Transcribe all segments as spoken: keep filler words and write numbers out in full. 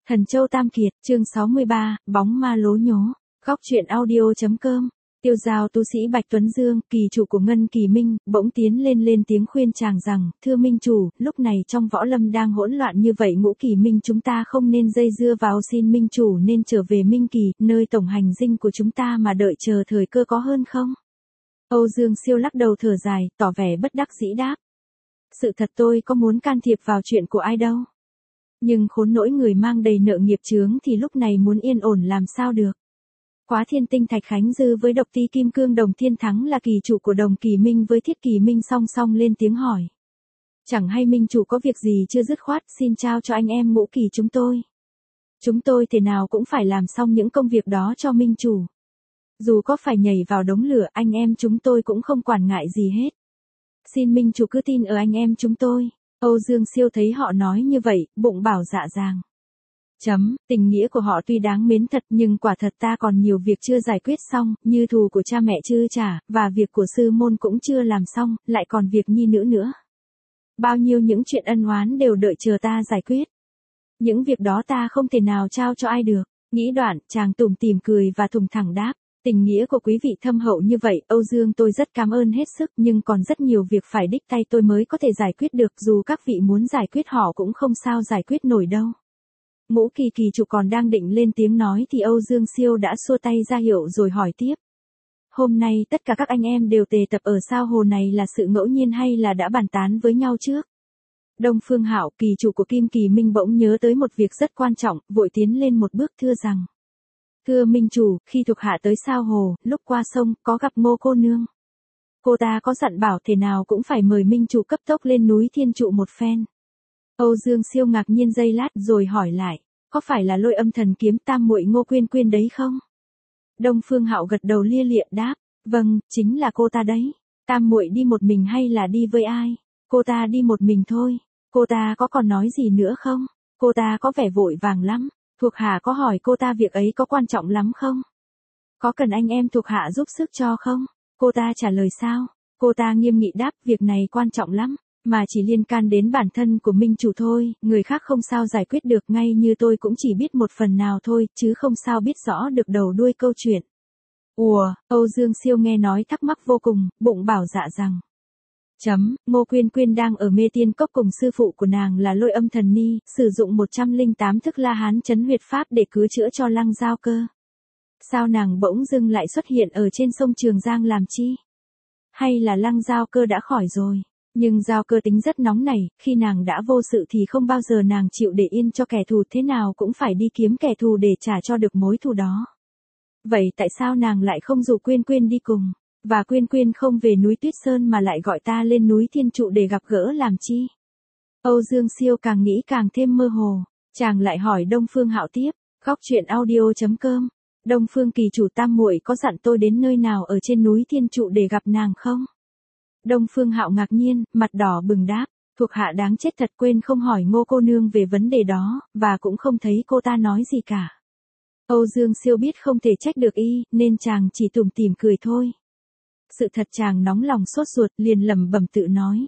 Thần Châu Tam Kiệt, chương sáu mươi ba, bóng ma lố nhố, góc truyện audio.com. Tiêu Giao tu sĩ Bạch Tuấn Dương, kỳ chủ của Ngân Kỳ Minh, bỗng tiến lên lên tiếng khuyên chàng rằng, thưa Minh chủ, lúc này trong võ lâm đang hỗn loạn như vậy, Ngũ Kỳ Minh chúng ta không nên dây dưa vào, xin Minh chủ nên trở về Minh Kỳ, nơi tổng hành dinh của chúng ta mà đợi chờ thời cơ có hơn không? Âu Dương Siêu lắc đầu thở dài, tỏ vẻ bất đắc dĩ đáp. Sự thật tôi có muốn can thiệp vào chuyện của ai đâu. Nhưng khốn nỗi người mang đầy nợ nghiệp chướng thì lúc này muốn yên ổn làm sao được. Quá Thiên Tinh Thạch Khánh Dư với Độc Ti Kim Cương Đồng Thiên Thắng là kỳ chủ của Đồng Kỳ Minh với Thiết Kỳ Minh song song lên tiếng hỏi. Chẳng hay Minh chủ có việc gì chưa dứt khoát, xin trao cho anh em Ngũ Kỳ chúng tôi. Chúng tôi thế nào cũng phải làm xong những công việc đó cho Minh chủ. Dù có phải nhảy vào đống lửa, anh em chúng tôi cũng không quản ngại gì hết. Xin Minh chủ cứ tin ở anh em chúng tôi. Âu Dương Siêu thấy họ nói như vậy, bụng bảo dạ dàng. Chấm, tình nghĩa của họ tuy đáng mến thật nhưng quả thật ta còn nhiều việc chưa giải quyết xong, như thù của cha mẹ chưa trả, và việc của sư môn cũng chưa làm xong, lại còn việc nhi nữ nữa. Bao nhiêu những chuyện ân oán đều đợi chờ ta giải quyết. Những việc đó ta không thể nào trao cho ai được. Nghĩ đoạn, chàng tủm tỉm cười và thùng thẳng đáp. Tình nghĩa của quý vị thâm hậu như vậy, Âu Dương tôi rất cảm ơn hết sức, nhưng còn rất nhiều việc phải đích tay tôi mới có thể giải quyết được, dù các vị muốn giải quyết họ cũng không sao giải quyết nổi đâu. Ngũ Kỳ kỳ chủ còn đang định lên tiếng nói thì Âu Dương Siêu đã xua tay ra hiệu rồi hỏi tiếp. Hôm nay tất cả các anh em đều tề tập ở sao hồ này là sự ngẫu nhiên hay là đã bàn tán với nhau trước? Đông Phương Hạo, kỳ chủ của Kim Kỳ Minh bỗng nhớ tới một việc rất quan trọng, vội tiến lên một bước thưa rằng. Thưa Minh chủ, khi thuộc hạ tới sao hồ, lúc qua sông, có gặp Ngô cô nương. Cô ta có dặn bảo thế nào cũng phải mời Minh chủ cấp tốc lên núi Thiên Trụ một phen. Âu Dương Siêu ngạc nhiên giây lát rồi hỏi lại, có phải là Lôi Âm Thần Kiếm tam muội Ngô Quyên Quyên đấy không? Đông Phương Hạo gật đầu lia lịa đáp, vâng, chính là cô ta đấy. Tam muội đi một mình hay là đi với ai? Cô ta đi một mình thôi. Cô ta có còn nói gì nữa không? Cô ta có vẻ vội vàng lắm. Thuộc hạ có hỏi cô ta việc ấy có quan trọng lắm không? Có cần anh em thuộc hạ giúp sức cho không? Cô ta trả lời sao? Cô ta nghiêm nghị đáp, việc này quan trọng lắm, mà chỉ liên can đến bản thân của Minh chủ thôi, người khác không sao giải quyết được, ngay như tôi cũng chỉ biết một phần nào thôi, chứ không sao biết rõ được đầu đuôi câu chuyện. Ủa, Âu Dương Siêu nghe nói thắc mắc vô cùng, bụng bảo dạ rằng. Chấm, Ngô Quyên Quyên đang ở Mê Tiên Cốc cùng sư phụ của nàng là Lôi Âm Thần Ni, sử dụng một trăm lẻ tám thức La Hán chấn huyệt pháp để cứu chữa cho Lăng Giao Cơ. Sao nàng bỗng dưng lại xuất hiện ở trên sông Trường Giang làm chi? Hay là Lăng Giao Cơ đã khỏi rồi? Nhưng Giao Cơ tính rất nóng nảy, khi nàng đã vô sự thì không bao giờ nàng chịu để yên cho kẻ thù, thế nào cũng phải đi kiếm kẻ thù để trả cho được mối thù đó. Vậy tại sao nàng lại không rủ Quyên Quyên đi cùng? Và Quyên Quyên không về núi Tuyết Sơn mà lại gọi ta lên núi Thiên Trụ để gặp gỡ làm chi? Âu Dương Siêu càng nghĩ càng thêm mơ hồ, chàng lại hỏi Đông Phương Hạo tiếp, góc truyện audio.com. Đông Phương kỳ chủ tam muội có dặn tôi đến nơi nào ở trên núi Thiên Trụ để gặp nàng không? Đông Phương Hạo ngạc nhiên, mặt đỏ bừng đáp, thuộc hạ đáng chết thật, quên không hỏi Ngô cô nương về vấn đề đó, và cũng không thấy cô ta nói gì cả. Âu Dương Siêu biết không thể trách được y, nên chàng chỉ tủm tỉm cười thôi. Sự thật chàng nóng lòng sốt ruột, liền lẩm bẩm tự nói.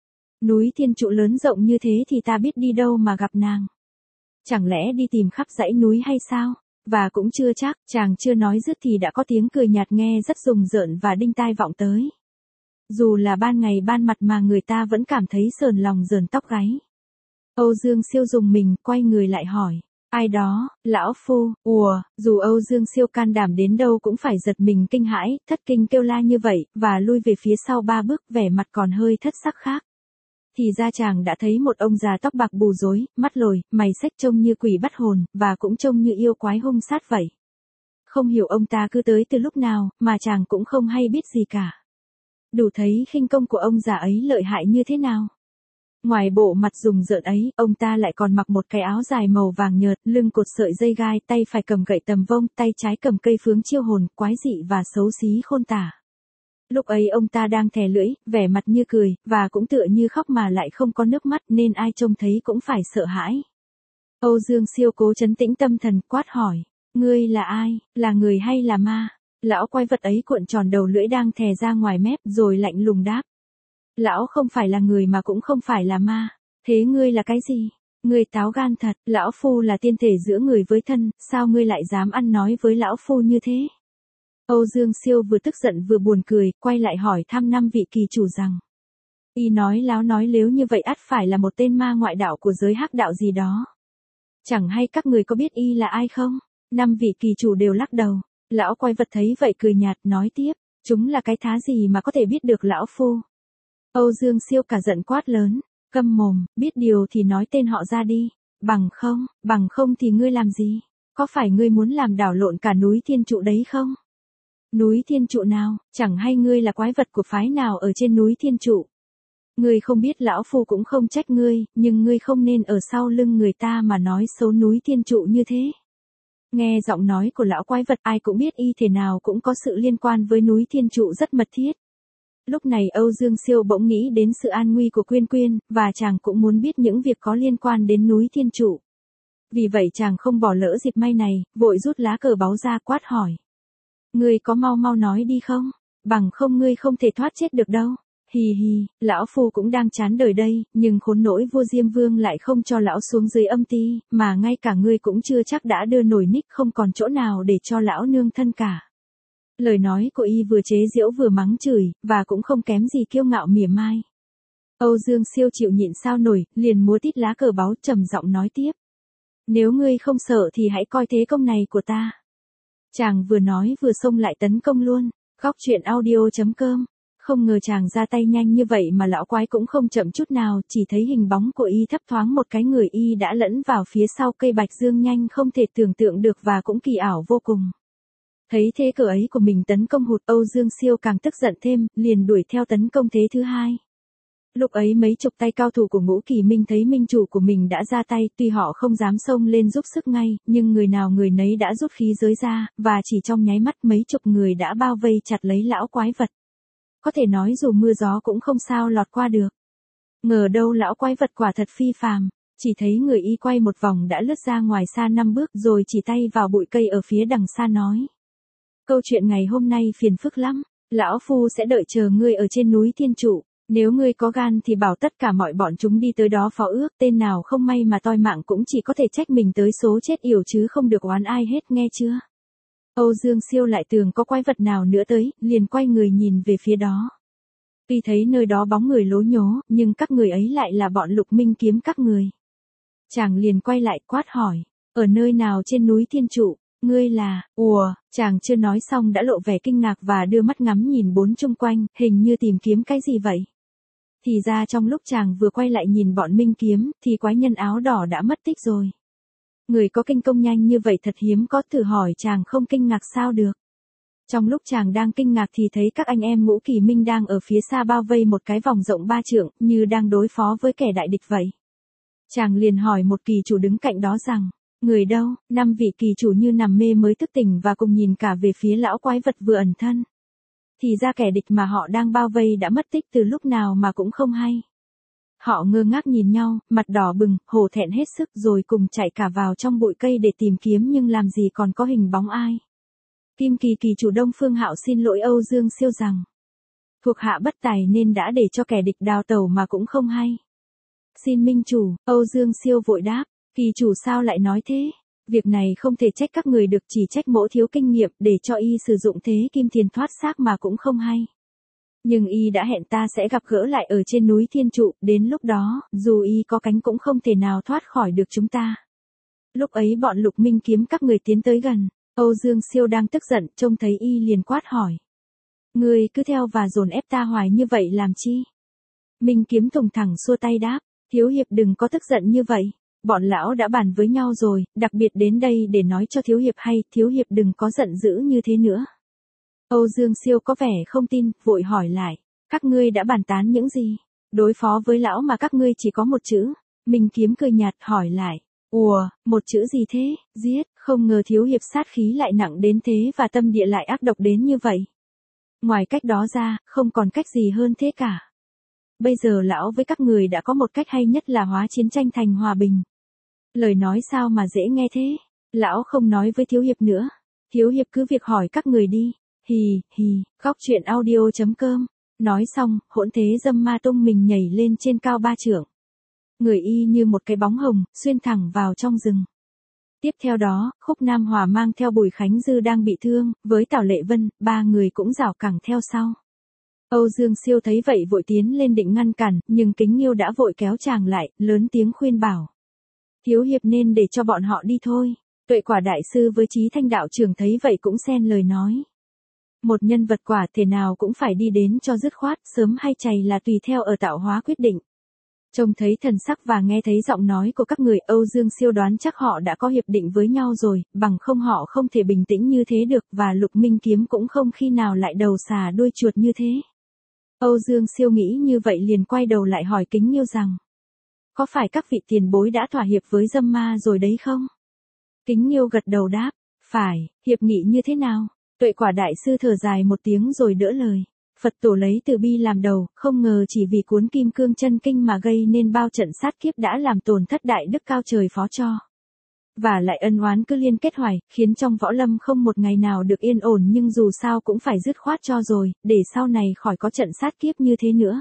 Núi Thiên Trụ lớn rộng như thế thì ta biết đi đâu mà gặp nàng. Chẳng lẽ đi tìm khắp dãy núi hay sao? Và cũng chưa chắc, chàng chưa nói dứt thì đã có tiếng cười nhạt nghe rất rùng rợn và đinh tai vọng tới. Dù là ban ngày ban mặt mà người ta vẫn cảm thấy sờn lòng rờn tóc gáy. Âu Dương Siêu rùng mình, quay người lại hỏi. Ai đó, lão phu, ùa, dù Âu Dương Siêu can đảm đến đâu cũng phải giật mình kinh hãi, thất kinh kêu la như vậy, và lui về phía sau ba bước, vẻ mặt còn hơi thất sắc khác. Thì ra chàng đã thấy một ông già tóc bạc bù rối, mắt lồi, mày xếch trông như quỷ bắt hồn, và cũng trông như yêu quái hung sát vậy. Không hiểu ông ta cứ tới từ lúc nào, mà chàng cũng không hay biết gì cả. Đủ thấy khinh công của ông già ấy lợi hại như thế nào. Ngoài bộ mặt rùng rợn ấy, ông ta lại còn mặc một cái áo dài màu vàng nhợt, lưng cột sợi dây gai, tay phải cầm gậy tầm vông, tay trái cầm cây phướng chiêu hồn, quái dị và xấu xí khôn tả. Lúc ấy ông ta đang thè lưỡi, vẻ mặt như cười, và cũng tựa như khóc mà lại không có nước mắt, nên ai trông thấy cũng phải sợ hãi. Âu Dương Siêu cố trấn tĩnh tâm thần, quát hỏi, ngươi là ai, là người hay là ma? Lão quái vật ấy cuộn tròn đầu lưỡi đang thè ra ngoài mép, rồi lạnh lùng đáp. Lão không phải là người mà cũng không phải là ma. Thế ngươi là cái gì? Ngươi táo gan thật, lão phu là tiên thể giữa người với thân, sao ngươi lại dám ăn nói với lão phu như thế? Âu Dương Siêu vừa tức giận vừa buồn cười, quay lại hỏi thăm năm vị kỳ chủ rằng. Y nói láo nói lếu như vậy ắt phải là một tên ma ngoại đạo của giới hắc đạo gì đó. Chẳng hay các người có biết y là ai không? Năm vị kỳ chủ đều lắc đầu. Lão quái vật thấy vậy cười nhạt nói tiếp. Chúng là cái thá gì mà có thể biết được lão phu? Âu Dương Siêu cả giận quát lớn. Câm mồm, biết điều thì nói tên họ ra đi. Bằng không, bằng không thì ngươi làm gì? Có phải ngươi muốn làm đảo lộn cả núi thiên trụ đấy không? Núi thiên trụ nào, chẳng hay ngươi là quái vật của phái nào ở trên núi thiên trụ? Ngươi không biết lão phu cũng không trách ngươi, nhưng ngươi không nên ở sau lưng người ta mà nói xấu núi thiên trụ như thế. Nghe giọng nói của lão quái vật ai cũng biết y thể nào cũng có sự liên quan với núi thiên trụ rất mật thiết. Lúc này Âu Dương Siêu bỗng nghĩ đến sự an nguy của Quyên Quyên, và chàng cũng muốn biết những việc có liên quan đến núi thiên trụ. Vì vậy chàng không bỏ lỡ dịp may này, vội rút lá cờ báu ra quát hỏi. Ngươi có mau mau nói đi không? Bằng không ngươi không thể thoát chết được đâu. Hì hì, lão phu cũng đang chán đời đây, nhưng khốn nỗi vua Diêm Vương lại không cho lão xuống dưới âm ti, mà ngay cả ngươi cũng chưa chắc đã đưa nổi nick không còn chỗ nào để cho lão nương thân cả. Lời nói của y vừa chế giễu vừa mắng chửi, và cũng không kém gì kiêu ngạo mỉa mai. Âu Dương Siêu chịu nhịn sao nổi, liền múa tít lá cờ báu trầm giọng nói tiếp. Nếu ngươi không sợ thì hãy coi thế công này của ta. Chàng vừa nói vừa xông lại tấn công luôn. Góc truyện audio chấm com. Không ngờ chàng ra tay nhanh như vậy mà lão quái cũng không chậm chút nào, chỉ thấy hình bóng của y thấp thoáng một cái người y đã lẫn vào phía sau cây bạch dương nhanh không thể tưởng tượng được và cũng kỳ ảo vô cùng. Thấy thế cờ ấy của mình tấn công hụt, Âu Dương Siêu càng tức giận thêm, liền đuổi theo tấn công thế thứ hai. Lúc ấy mấy chục tay cao thủ của Ngũ Kỳ Minh thấy minh chủ của mình đã ra tay, tuy họ không dám xông lên giúp sức ngay, nhưng người nào người nấy đã rút khí giới ra, và chỉ trong nháy mắt mấy chục người đã bao vây chặt lấy lão quái vật. Có thể nói dù mưa gió cũng không sao lọt qua được. Ngờ đâu lão quái vật quả thật phi phàm, chỉ thấy người y quay một vòng đã lướt ra ngoài xa năm bước rồi chỉ tay vào bụi cây ở phía đằng xa nói. Câu chuyện ngày hôm nay phiền phức lắm, lão phu sẽ đợi chờ ngươi ở trên núi thiên trụ. Nếu ngươi có gan thì bảo tất cả mọi bọn chúng đi tới đó phó ước, tên nào không may mà toi mạng cũng chỉ có thể trách mình tới số chết yểu chứ không được oán ai hết, nghe chưa? Âu Dương Siêu lại tưởng có quái vật nào nữa tới, liền quay người nhìn về phía đó. Tuy thấy nơi đó bóng người lố nhố, nhưng các người ấy lại là bọn Lục Minh Kiếm các người. Chàng liền quay lại quát hỏi, ở nơi nào trên núi thiên trụ? Ngươi là, ùa, chàng chưa nói xong đã lộ vẻ kinh ngạc và đưa mắt ngắm nhìn bốn chung quanh, hình như tìm kiếm cái gì vậy. Thì ra trong lúc chàng vừa quay lại nhìn bọn Minh Kiếm, thì quái nhân áo đỏ đã mất tích rồi. Người có kinh công nhanh như vậy thật hiếm có, thử hỏi chàng không kinh ngạc sao được. Trong lúc chàng đang kinh ngạc thì thấy các anh em Ngũ Kỳ Minh đang ở phía xa bao vây một cái vòng rộng ba trượng, như đang đối phó với kẻ đại địch vậy. Chàng liền hỏi một kỳ chủ đứng cạnh đó rằng, người đâu? Năm vị kỳ chủ như nằm mê mới thức tỉnh và cùng nhìn cả về phía lão quái vật vừa ẩn thân. Thì ra kẻ địch mà họ đang bao vây đã mất tích từ lúc nào mà cũng không hay. Họ ngơ ngác nhìn nhau, mặt đỏ bừng, hổ thẹn hết sức rồi cùng chạy cả vào trong bụi cây để tìm kiếm nhưng làm gì còn có hình bóng ai. Kim Kỳ kỳ chủ Đông Phương Hạo xin lỗi Âu Dương Siêu rằng, thuộc hạ bất tài nên đã để cho kẻ địch đào tẩu mà cũng không hay. Xin minh chủ, Âu Dương Siêu vội đáp, kỳ chủ sao lại nói thế? Việc này không thể trách các người được, chỉ trách mỗ thiếu kinh nghiệm để cho y sử dụng thế kim thiền thoát xác mà cũng không hay. Nhưng y đã hẹn ta sẽ gặp gỡ lại ở trên núi thiên trụ, đến lúc đó, dù y có cánh cũng không thể nào thoát khỏi được chúng ta. Lúc ấy bọn Lục Minh Kiếm các người tiến tới gần, Âu Dương Siêu đang tức giận, trông thấy y liền quát hỏi. Ngươi cứ theo và dồn ép ta hoài như vậy làm chi? Minh Kiếm thùng thẳng xua tay đáp, thiếu hiệp đừng có tức giận như vậy. Bọn lão đã bàn với nhau rồi, đặc biệt đến đây để nói cho thiếu hiệp hay, thiếu hiệp đừng có giận dữ như thế nữa. Âu Dương Siêu có vẻ không tin, vội hỏi lại, các ngươi đã bàn tán những gì? Đối phó với lão mà các ngươi chỉ có một chữ. Minh Kiếm cười nhạt hỏi lại, ùa, một chữ gì thế? Giết, không ngờ thiếu hiệp sát khí lại nặng đến thế và tâm địa lại ác độc đến như vậy. Ngoài cách đó ra, không còn cách gì hơn thế cả. Bây giờ lão với các người đã có một cách hay nhất là hóa chiến tranh thành hòa bình. Lời nói sao mà dễ nghe thế? Lão không nói với thiếu hiệp nữa. Thiếu hiệp cứ việc hỏi các người đi. Hì, hì, góc truyện audio chấm com. Nói xong, hỗn thế dâm ma tung mình nhảy lên trên cao ba trượng. người y như một cái bóng hồng, xuyên thẳng vào trong rừng. Tiếp theo đó, Khúc Nam Hòa mang theo Bùi Khánh Dư đang bị thương, với Tào Lệ Vân, ba người cũng rảo cẳng theo sau. Âu Dương Siêu thấy vậy vội tiến lên định ngăn cản, nhưng Kính Nghiêu đã vội kéo chàng lại, lớn tiếng khuyên bảo. Thiếu hiệp nên để cho bọn họ đi thôi. Tuệ Quả đại sư với Chí Thanh đạo trưởng thấy vậy cũng xen lời nói. Một nhân vật quả thể nào cũng phải đi đến cho dứt khoát, sớm hay chày là tùy theo ở tạo hóa quyết định. Trông thấy thần sắc và nghe thấy giọng nói của các người, Âu Dương Siêu đoán chắc họ đã có hiệp định với nhau rồi, bằng không họ không thể bình tĩnh như thế được, và Lục Minh Kiếm cũng không khi nào lại đầu xà đuôi chuột như thế. Âu Dương Siêu nghĩ như vậy liền quay đầu lại hỏi Kính Nghiêu rằng, có phải các vị tiền bối đã thỏa hiệp với dâm ma rồi đấy không? Kính Nghiêu gật đầu đáp, phải, hiệp nghị như thế nào? Tuệ Quả đại sư thở dài một tiếng rồi đỡ lời. Phật tổ lấy từ bi làm đầu, không ngờ chỉ vì cuốn Kim Cương Chân Kinh mà gây nên bao trận sát kiếp đã làm tổn thất đại đức cao trời phó cho. Và lại ân oán cứ liên kết hoài, khiến trong võ lâm không một ngày nào được yên ổn, nhưng dù sao cũng phải dứt khoát cho rồi, để sau này khỏi có trận sát kiếp như thế nữa.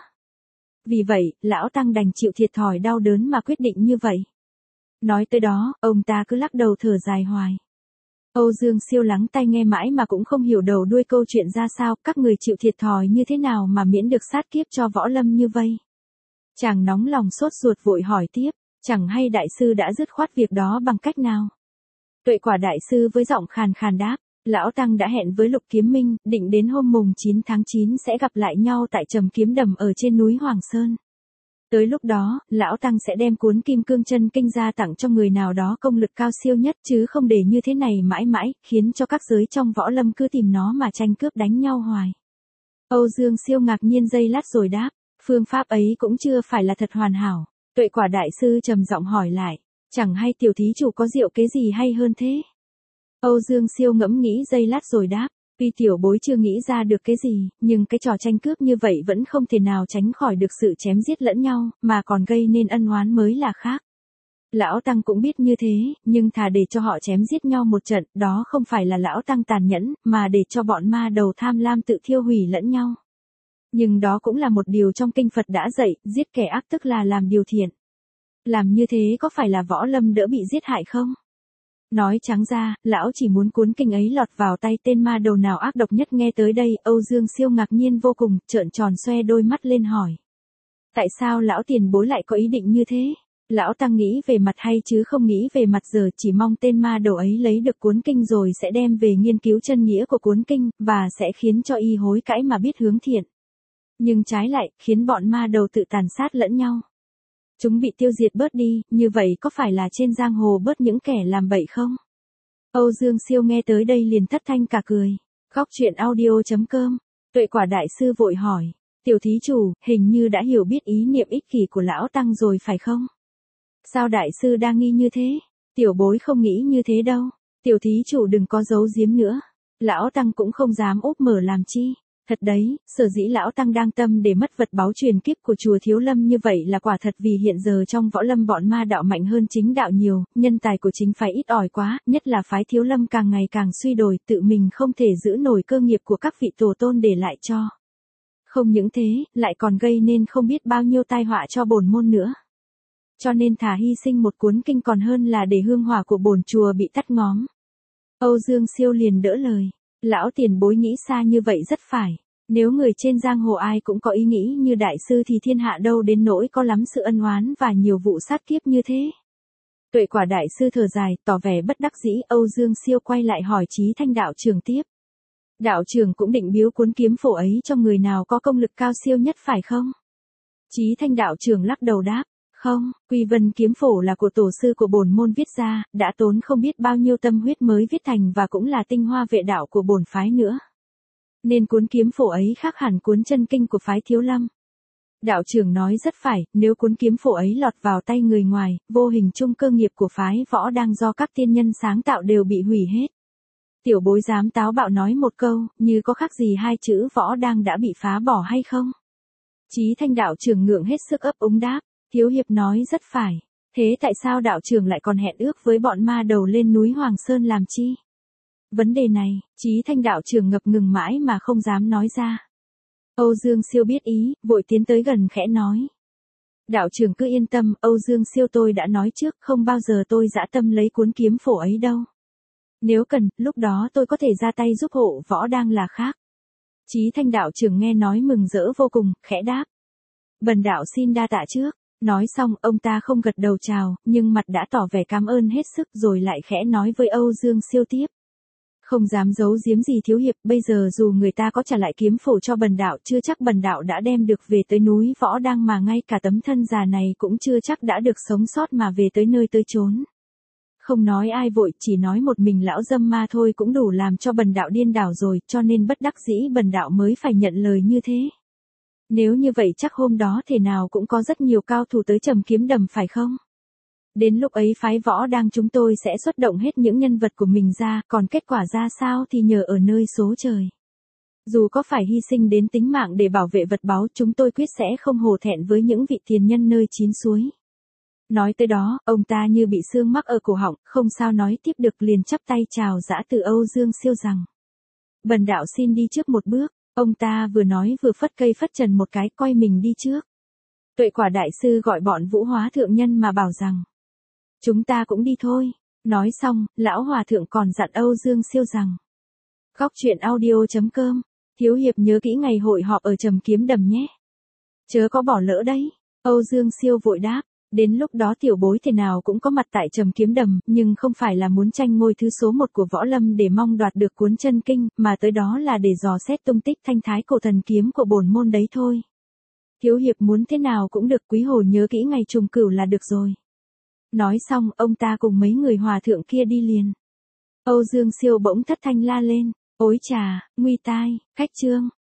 Vì vậy, lão tăng đành chịu thiệt thòi đau đớn mà quyết định như vậy. Nói tới đó, ông ta cứ lắc đầu thở dài hoài. Âu Dương Siêu lắng tai nghe mãi mà cũng không hiểu đầu đuôi câu chuyện ra sao, các người chịu thiệt thòi như thế nào mà miễn được sát kiếp cho võ lâm như vây. Chàng nóng lòng sốt ruột vội hỏi tiếp, chẳng hay đại sư đã dứt khoát việc đó bằng cách nào? Tuệ Quả đại sư với giọng khàn khàn đáp, lão tăng đã hẹn với Lục Kiếm Minh, định đến hôm mùng chín tháng chín sẽ gặp lại nhau tại Trầm Kiếm Đầm ở trên núi Hoàng Sơn. Tới lúc đó, lão tăng sẽ đem cuốn Kim Cương Chân Kinh ra tặng cho người nào đó công lực cao siêu nhất, chứ không để như thế này mãi mãi, khiến cho các giới trong võ lâm cứ tìm nó mà tranh cướp đánh nhau hoài. Âu Dương Siêu ngạc nhiên giây lát rồi đáp, phương pháp ấy cũng chưa phải là thật hoàn hảo. Tuệ Quả đại sư trầm giọng hỏi lại, chẳng hay tiểu thí chủ có diệu kế gì hay hơn thế? Âu Dương Siêu ngẫm nghĩ giây lát rồi đáp, tuy tiểu bối chưa nghĩ ra được cái gì, nhưng cái trò tranh cướp như vậy vẫn không thể nào tránh khỏi được sự chém giết lẫn nhau, mà còn gây nên ân oán mới là khác. Lão Tăng cũng biết như thế, nhưng thà để cho họ chém giết nhau một trận, đó không phải là Lão Tăng tàn nhẫn, mà để cho bọn ma đầu tham lam tự thiêu hủy lẫn nhau. Nhưng đó cũng là một điều trong kinh Phật đã dạy, giết kẻ ác tức là làm điều thiện. Làm như thế có phải là võ lâm đỡ bị giết hại không? Nói trắng ra, lão chỉ muốn cuốn kinh ấy lọt vào tay tên ma đầu nào ác độc nhất. Nghe tới đây, Âu Dương Siêu ngạc nhiên vô cùng, trợn tròn xoe đôi mắt lên hỏi. Tại sao lão tiền bối lại có ý định như thế? Lão tăng nghĩ về mặt hay chứ không nghĩ về mặt giờ, chỉ mong tên ma đầu ấy lấy được cuốn kinh rồi sẽ đem về nghiên cứu chân nghĩa của cuốn kinh, và sẽ khiến cho y hối cãi mà biết hướng thiện. Nhưng trái lại, khiến bọn ma đầu tự tàn sát lẫn nhau. Chúng bị tiêu diệt bớt đi, như vậy có phải là trên giang hồ bớt những kẻ làm bậy không? Âu Dương Siêu nghe tới đây liền thất thanh cả cười. Góc truyện audio chấm com. Tuệ Quả đại sư vội hỏi, tiểu thí chủ, hình như đã hiểu biết ý niệm ích kỷ của lão tăng rồi phải không? Sao đại sư đang nghi như thế? Tiểu bối không nghĩ như thế đâu. Tiểu thí chủ đừng có giấu giếm nữa. Lão tăng cũng không dám úp mở làm chi. Thật đấy, sở dĩ lão tăng đang tâm để mất vật báu truyền kiếp của chùa Thiếu Lâm như vậy là quả thật vì hiện giờ trong võ lâm bọn ma đạo mạnh hơn chính đạo nhiều, nhân tài của chính phái ít ỏi quá, nhất là phái Thiếu Lâm càng ngày càng suy đồi, tự mình không thể giữ nổi cơ nghiệp của các vị tổ tôn để lại cho. Không những thế, lại còn gây nên không biết bao nhiêu tai họa cho bổn môn nữa. Cho nên thà hy sinh một cuốn kinh còn hơn là để hương hỏa của bổn chùa bị tắt ngóm. Âu Dương Siêu liền đỡ lời. Lão tiền bối nghĩ xa như vậy rất phải. Nếu người trên giang hồ ai cũng có ý nghĩ như đại sư thì thiên hạ đâu đến nỗi có lắm sự ân oán và nhiều vụ sát kiếp như thế. Tuệ Quả đại sư thở dài, tỏ vẻ bất đắc dĩ. Âu Dương Siêu quay lại hỏi Chí Thanh đạo trưởng tiếp. Đạo trưởng cũng định biếu cuốn kiếm phổ ấy cho người nào có công lực cao siêu nhất phải không? Chí Thanh đạo trưởng lắc đầu đáp. Không, Quy Vân kiếm phổ là của tổ sư của bổn môn viết ra, đã tốn không biết bao nhiêu tâm huyết mới viết thành và cũng là tinh hoa vệ đạo của bổn phái nữa. Nên cuốn kiếm phổ ấy khác hẳn cuốn chân kinh của phái Thiếu Lâm. Đạo trưởng nói rất phải, nếu cuốn kiếm phổ ấy lọt vào tay người ngoài, vô hình chung cơ nghiệp của phái võ đang do các tiên nhân sáng tạo đều bị hủy hết. Tiểu bối dám táo bạo nói một câu, như có khác gì hai chữ võ đang đã bị phá bỏ hay không? Chí Thanh đạo trưởng ngượng hết sức ấp úng đáp. Thiếu hiệp nói rất phải. Thế tại sao đạo trưởng lại còn hẹn ước với bọn ma đầu lên núi Hoàng Sơn làm chi? Vấn đề này, Chí Thanh đạo trưởng ngập ngừng mãi mà không dám nói ra. Âu Dương Siêu biết ý, vội tiến tới gần khẽ nói. Đạo trưởng cứ yên tâm, Âu Dương Siêu tôi đã nói trước, không bao giờ tôi dã tâm lấy cuốn kiếm phổ ấy đâu. Nếu cần, lúc đó tôi có thể ra tay giúp Hộ Võ Đang là khác. Chí Thanh đạo trưởng nghe nói mừng rỡ vô cùng, khẽ đáp. Bần đạo xin đa tạ trước. Nói xong, ông ta không gật đầu chào, nhưng mặt đã tỏ vẻ cảm ơn hết sức rồi lại khẽ nói với Âu Dương Siêu tiếp. Không dám giấu giếm gì thiếu hiệp, bây giờ dù người ta có trả lại kiếm phổ cho bần đạo, chưa chắc bần đạo đã đem được về tới núi Võ Đang, mà ngay cả tấm thân già này cũng chưa chắc đã được sống sót mà về tới nơi tới chốn. Không nói ai vội, chỉ nói một mình lão dâm ma thôi cũng đủ làm cho bần đạo điên đảo rồi, cho nên bất đắc dĩ bần đạo mới phải nhận lời như thế. Nếu như vậy chắc hôm đó thể nào cũng có rất nhiều cao thủ tới Trầm Kiếm Đầm phải không? Đến lúc ấy phái Võ Đang chúng tôi sẽ xuất động hết những nhân vật của mình ra, còn kết quả ra sao thì nhờ ở nơi số trời. Dù có phải hy sinh đến tính mạng để bảo vệ vật báu, chúng tôi quyết sẽ không hổ thẹn với những vị tiền nhân nơi chín suối. Nói tới đó, ông ta như bị xương mắc ở cổ họng, không sao nói tiếp được, liền chắp tay chào giã từ Âu Dương Siêu rằng. Bần đạo xin đi trước một bước. Ông ta vừa nói vừa phất cây phất trần một cái, coi mình đi trước. Tuệ Quả đại sư gọi bọn Vũ Hóa thượng nhân mà bảo rằng. Chúng ta cũng đi thôi. Nói xong, lão hòa thượng còn dặn Âu Dương Siêu rằng. Góc truyện audio chấm com. Thiếu hiệp nhớ kỹ ngày hội họp ở Trầm Kiếm Đầm nhé. Chớ có bỏ lỡ đấy. Âu Dương Siêu vội đáp. Đến lúc đó tiểu bối thế nào cũng có mặt tại Trầm Kiếm Đầm, nhưng không phải là muốn tranh ngôi thứ số một của võ lâm để mong đoạt được cuốn chân kinh, mà tới đó là để dò xét tung tích thanh thái cổ thần kiếm của bổn môn đấy thôi. Thiếu hiệp muốn thế nào cũng được, quý hồ nhớ kỹ ngày trùng cửu là được rồi. Nói xong, ông ta cùng mấy người hòa thượng kia đi liền. Âu Dương Siêu bỗng thất thanh la lên. Ối chà, nguy tai, khách trương.